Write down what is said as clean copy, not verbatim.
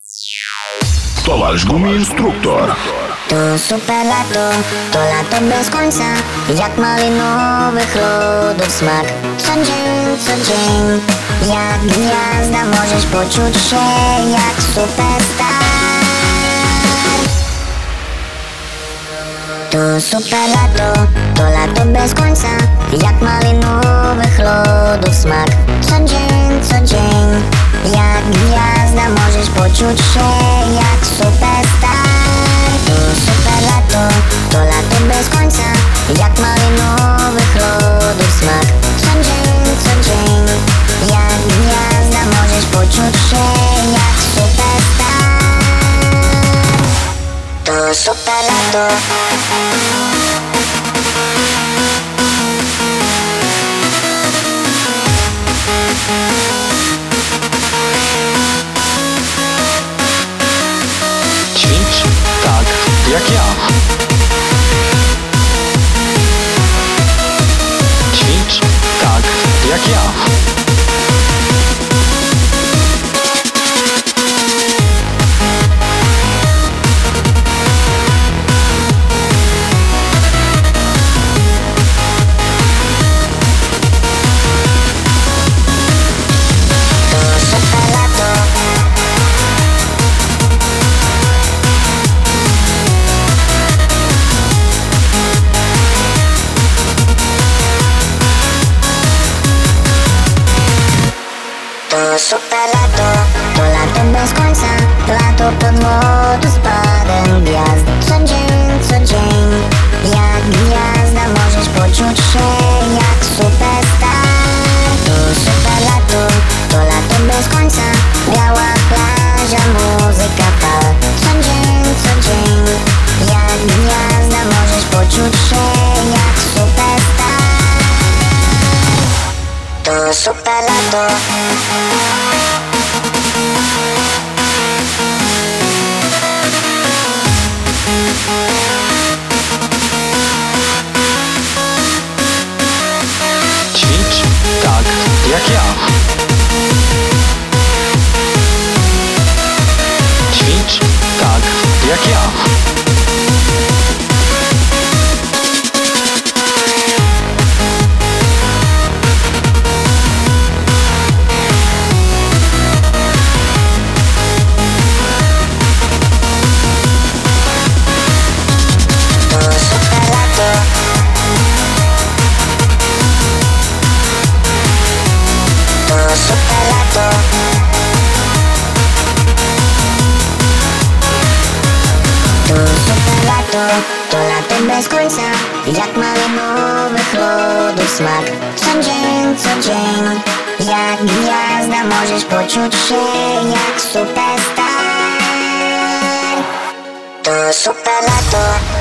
Tovarzysz Gumi-instruktor. To super lato, to lato bez końca, jak malinowych lodów smak. Co dzień, jak gwiazda możesz poczuć się jak superstar. To super lato, to lato bez końca, jak malinowych lodów smak. Co dzień, jak gwiazda możesz poczuć się jak superstar. To super lato, to lato bez końca, jak malinowych lodów smak. Co dzień, jak gwiazda możesz poczuć się jak superstar. To super lato. Ćwicz tak jak ja. Ćwicz tak jak ja. To super lato, to lato bez końca, lato pod wodospadem gwiazd. Co dzień, jak gwiazda możesz poczuć się jak superstar. To super lato, to lato bez końca, biała plaża, muzyka fal. Co dzień, jak gwiazda możesz poczuć się jak superstar. To super lato. Ćwicz tak jak ja. Ćwicz tak jak ja. To super lato. To super lato. To super lato, to lato bez końca, jak malinowych lodów smak. Co dzień, jak gwiazda możesz poczuć się jak superstar. To super lato.